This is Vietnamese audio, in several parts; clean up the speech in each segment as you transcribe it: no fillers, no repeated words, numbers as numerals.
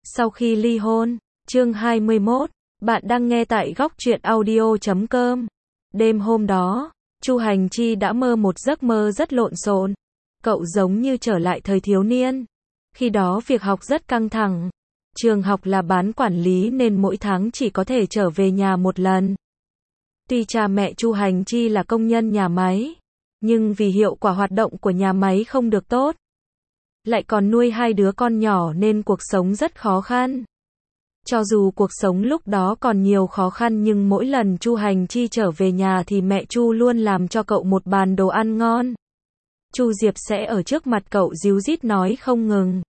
Sau khi ly hôn, chương 21, bạn đang nghe tại góc truyện audio.com. Đêm hôm đó, Chu Hành Chi đã mơ một giấc mơ rất lộn xộn. Cậu giống như trở lại thời thiếu niên. Khi đó việc học rất căng thẳng. Trường học là bán quản lý nên mỗi tháng chỉ có thể trở về nhà một lần. Tuy cha mẹ Chu Hành Chi là công nhân nhà máy, nhưng vì hiệu quả hoạt động của nhà máy không được tốt, lại còn nuôi hai đứa con nhỏ nên cuộc sống rất khó khăn. Cho dù cuộc sống lúc đó còn nhiều khó khăn nhưng mỗi lần Chu Hành Chi trở về nhà thì mẹ Chu luôn làm cho cậu một bàn đồ ăn ngon. Chu Diệp sẽ ở trước mặt cậu díu dít nói không ngừng.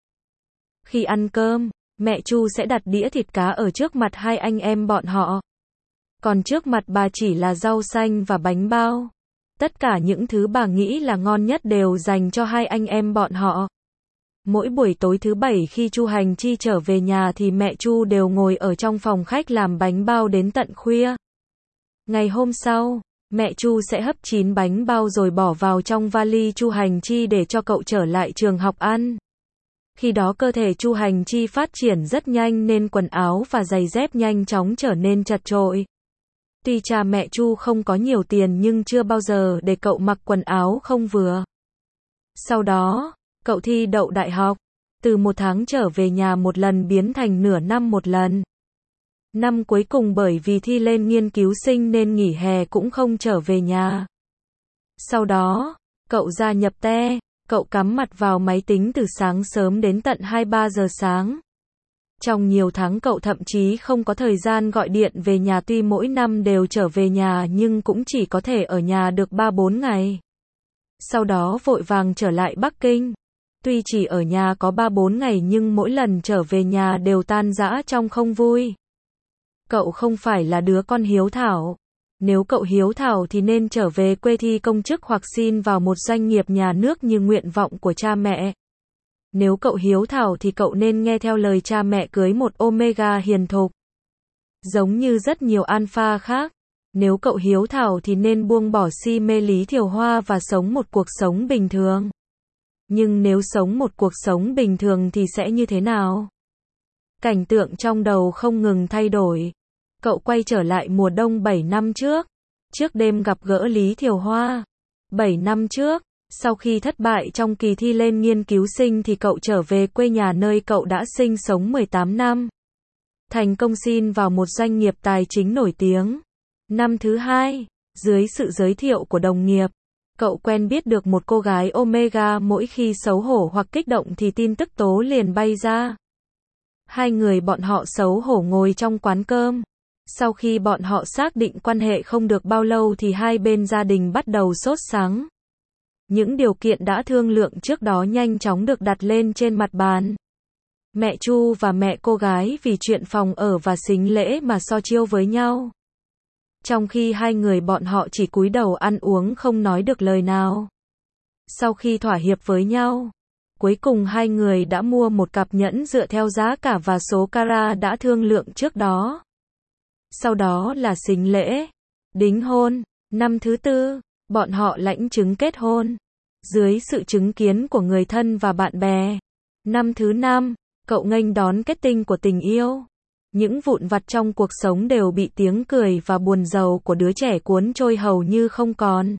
Khi ăn cơm, mẹ Chu sẽ đặt đĩa thịt cá ở trước mặt hai anh em bọn họ. Còn trước mặt bà chỉ là rau xanh và bánh bao. Tất cả những thứ bà nghĩ là ngon nhất đều dành cho hai anh em bọn họ. Mỗi buổi tối thứ bảy khi Chu Hành Chi trở về nhà thì mẹ Chu đều ngồi ở trong phòng khách làm bánh bao đến tận khuya. Ngày hôm sau, mẹ Chu sẽ hấp 9 bánh bao rồi bỏ vào trong vali Chu Hành Chi để cho cậu trở lại trường học ăn. Khi đó cơ thể Chu Hành Chi phát triển rất nhanh nên quần áo và giày dép nhanh chóng trở nên chật chội. Tuy cha mẹ Chu không có nhiều tiền nhưng chưa bao giờ để cậu mặc quần áo không vừa. Sau đó, cậu thi đậu đại học. Từ một tháng trở về nhà một lần biến thành nửa năm một lần. Năm cuối cùng bởi vì thi lên nghiên cứu sinh nên nghỉ hè cũng không trở về nhà. Sau đó, cậu gia nhập TE, cậu cắm mặt vào máy tính từ sáng sớm đến tận 2-3 giờ sáng. Trong nhiều tháng cậu thậm chí không có thời gian gọi điện về nhà, tuy mỗi năm đều trở về nhà nhưng cũng chỉ có thể ở nhà được 3-4 ngày. Sau đó vội vàng trở lại Bắc Kinh. Tuy chỉ ở nhà có 3-4 ngày nhưng mỗi lần trở về nhà đều tan rã trong không vui. Cậu không phải là đứa con hiếu thảo. Nếu cậu hiếu thảo thì nên trở về quê thi công chức hoặc xin vào một doanh nghiệp nhà nước như nguyện vọng của cha mẹ. Nếu cậu hiếu thảo thì cậu nên nghe theo lời cha mẹ cưới một Omega hiền thục. Giống như rất nhiều alpha khác. Nếu cậu hiếu thảo thì nên buông bỏ si mê Lý Thiều Hoa và sống một cuộc sống bình thường. Nhưng nếu sống một cuộc sống bình thường thì sẽ như thế nào? Cảnh tượng trong đầu không ngừng thay đổi. Cậu quay trở lại mùa đông 7 năm trước. Trước đêm gặp gỡ Lý Thiều Hoa. 7 năm trước, sau khi thất bại trong kỳ thi lên nghiên cứu sinh thì cậu trở về quê nhà nơi cậu đã sinh sống 18 năm. Thành công xin vào một doanh nghiệp tài chính nổi tiếng. Năm thứ hai, dưới sự giới thiệu của đồng nghiệp, cậu quen biết được một cô gái Omega. Mỗi khi xấu hổ hoặc kích động thì tin tức tố liền bay ra. Hai người bọn họ xấu hổ ngồi trong quán cơm. Sau khi bọn họ xác định quan hệ không được bao lâu thì hai bên gia đình bắt đầu sốt sắng. Những điều kiện đã thương lượng trước đó nhanh chóng được đặt lên trên mặt bàn. Mẹ Chu và mẹ cô gái vì chuyện phòng ở và sính lễ mà so chiêu với nhau. Trong khi hai người bọn họ chỉ cúi đầu ăn uống không nói được lời nào. Sau khi thỏa hiệp với nhau, cuối cùng hai người đã mua một cặp nhẫn dựa theo giá cả và số carat đã thương lượng trước đó. Sau đó là sính lễ, đính hôn. Năm thứ tư, bọn họ lãnh chứng kết hôn. Dưới sự chứng kiến của người thân và bạn bè. Năm thứ năm, cậu nghênh đón kết tinh của tình yêu. Những vụn vặt trong cuộc sống đều bị tiếng cười và buồn rầu của đứa trẻ cuốn trôi hầu như không còn.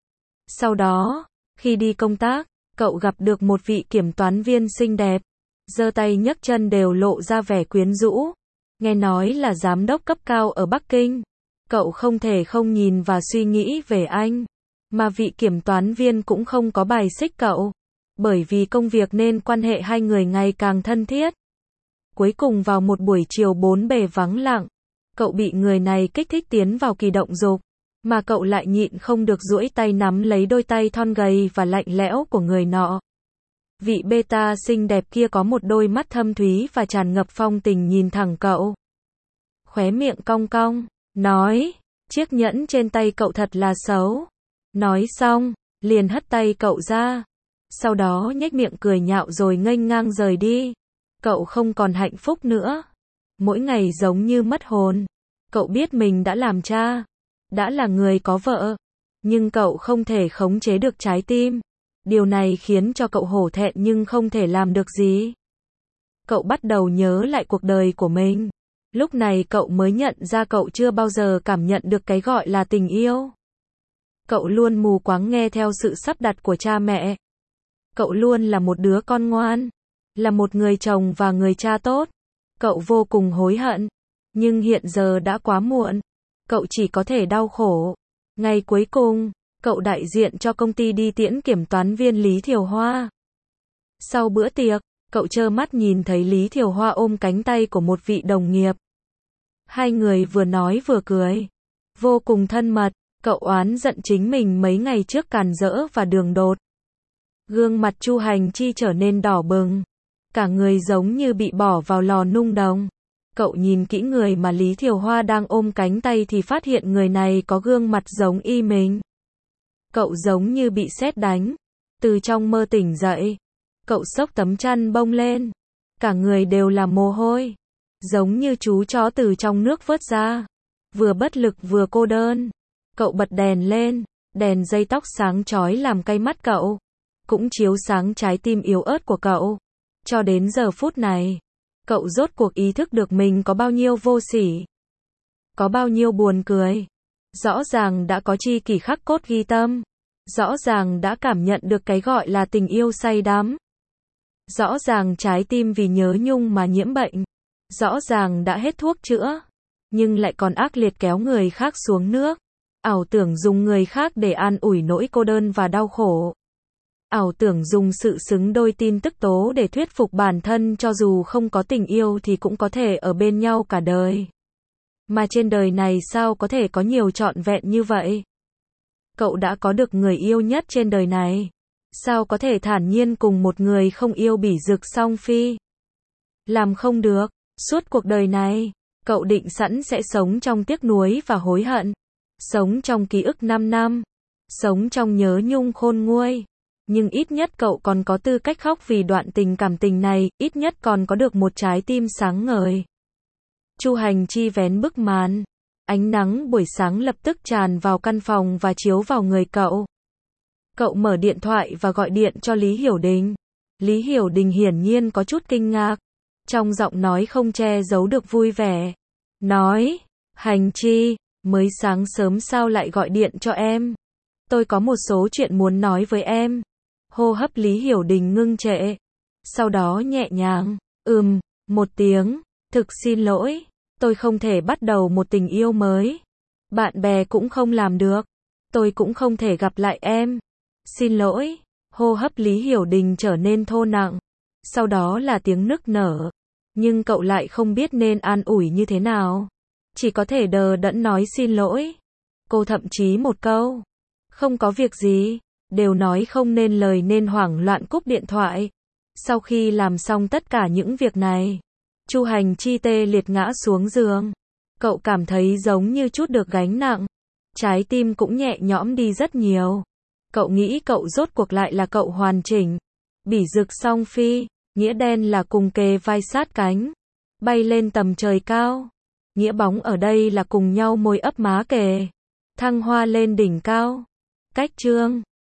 Sau đó, khi đi công tác, cậu gặp được một vị kiểm toán viên xinh đẹp. Giơ tay nhấc chân đều lộ ra vẻ quyến rũ. Nghe nói là giám đốc cấp cao ở Bắc Kinh. Cậu không thể không nhìn và suy nghĩ về anh. Mà vị kiểm toán viên cũng không có bài xích cậu. Bởi vì công việc nên quan hệ hai người ngày càng thân thiết. Cuối cùng vào một buổi chiều bốn bề vắng lặng, cậu bị người này kích thích tiến vào kỳ động dục. Mà cậu lại nhịn không được duỗi tay nắm lấy đôi tay thon gầy và lạnh lẽo của người nọ. Vị beta xinh đẹp kia có một đôi mắt thâm thúy và tràn ngập phong tình nhìn thẳng cậu. Khóe miệng cong cong, nói, chiếc nhẫn trên tay cậu thật là xấu. Nói xong, liền hất tay cậu ra. Sau đó nhếch miệng cười nhạo rồi nghênh ngang rời đi. Cậu không còn hạnh phúc nữa. Mỗi ngày giống như mất hồn. Cậu biết mình đã làm cha, đã là người có vợ, nhưng cậu không thể khống chế được trái tim. Điều này khiến cho cậu hổ thẹn nhưng không thể làm được gì. Cậu bắt đầu nhớ lại cuộc đời của mình. Lúc này cậu mới nhận ra cậu chưa bao giờ cảm nhận được cái gọi là tình yêu. Cậu luôn mù quáng nghe theo sự sắp đặt của cha mẹ. Cậu luôn là một đứa con ngoan, là một người chồng và người cha tốt. Cậu vô cùng hối hận, nhưng hiện giờ đã quá muộn. Cậu chỉ có thể đau khổ. Ngày cuối cùng, cậu đại diện cho công ty đi tiễn kiểm toán viên Lý Thiều Hoa. Sau bữa tiệc, cậu trơ mắt nhìn thấy Lý Thiều Hoa ôm cánh tay của một vị đồng nghiệp. Hai người vừa nói vừa cười, vô cùng thân mật. Cậu oán giận chính mình mấy ngày trước càn rỡ và đường đột. Gương mặt Chu Hành Chi trở nên đỏ bừng, cả người giống như bị bỏ vào lò nung đồng. Cậu nhìn kỹ người mà Lý Thiều Hoa đang ôm cánh tay thì phát hiện người này có gương mặt giống y mình. Cậu giống như bị sét đánh, từ trong mơ tỉnh dậy. Cậu xốc tấm chăn bông lên, cả người đều là mồ hôi, giống như chú chó từ trong nước vớt ra, vừa bất lực vừa cô đơn. Cậu bật đèn lên, đèn dây tóc sáng chói làm cay mắt cậu, cũng chiếu sáng trái tim yếu ớt của cậu. Cho đến giờ phút này, cậu rốt cuộc ý thức được mình có bao nhiêu vô sỉ, có bao nhiêu buồn cười. Rõ ràng đã có tri kỷ khắc cốt ghi tâm, rõ ràng đã cảm nhận được cái gọi là tình yêu say đắm. Rõ ràng trái tim vì nhớ nhung mà nhiễm bệnh, rõ ràng đã hết thuốc chữa, nhưng lại còn ác liệt kéo người khác xuống nước. Ảo tưởng dùng người khác để an ủi nỗi cô đơn và đau khổ. Ảo tưởng dùng sự xứng đôi tin tức tố để thuyết phục bản thân cho dù không có tình yêu thì cũng có thể ở bên nhau cả đời. Mà trên đời này sao có thể có nhiều trọn vẹn như vậy? Cậu đã có được người yêu nhất trên đời này. Sao có thể thản nhiên cùng một người không yêu bỉ dực song phi? Làm không được. Suốt cuộc đời này, cậu định sẵn sẽ sống trong tiếc nuối và hối hận. Sống trong ký ức 5 năm. Sống trong nhớ nhung khôn nguôi. Nhưng ít nhất cậu còn có tư cách khóc vì đoạn tình cảm tình này, ít nhất còn có được một trái tim sáng ngời. Chu Hành Chi vén bức màn. Ánh nắng buổi sáng lập tức tràn vào căn phòng và chiếu vào người cậu. Cậu mở điện thoại và gọi điện cho Lý Hiểu Đình. Lý Hiểu Đình hiển nhiên có chút kinh ngạc. Trong giọng nói không che giấu được vui vẻ. Nói, Hành Chi, mới sáng sớm sao lại gọi điện cho em? Tôi có một số chuyện muốn nói với em. Hô hấp Lý Hiểu Đình ngưng trệ. Sau đó nhẹ nhàng, một tiếng, thực xin lỗi. Tôi không thể bắt đầu một tình yêu mới. Bạn bè cũng không làm được. Tôi cũng không thể gặp lại em. Xin lỗi. Hô hấp Lý Hiểu Đình trở nên thô nặng. Sau đó là tiếng nức nở. Nhưng cậu lại không biết nên an ủi như thế nào. Chỉ có thể đờ đẫn nói xin lỗi. Cô thậm chí một câu. Không có việc gì. Đều nói không nên lời nên hoảng loạn cúp điện thoại. Sau khi làm xong tất cả những việc này, Chu Hành Chi tê liệt ngã xuống giường. Cậu cảm thấy giống như chút được gánh nặng. Trái tim cũng nhẹ nhõm đi rất nhiều. Cậu nghĩ cậu rốt cuộc lại là cậu hoàn chỉnh. Bỉ dực song phi, nghĩa đen là cùng kề vai sát cánh, bay lên tầm trời cao. Nghĩa bóng ở đây là cùng nhau môi ấp má kề, thăng hoa lên đỉnh cao. Cách chương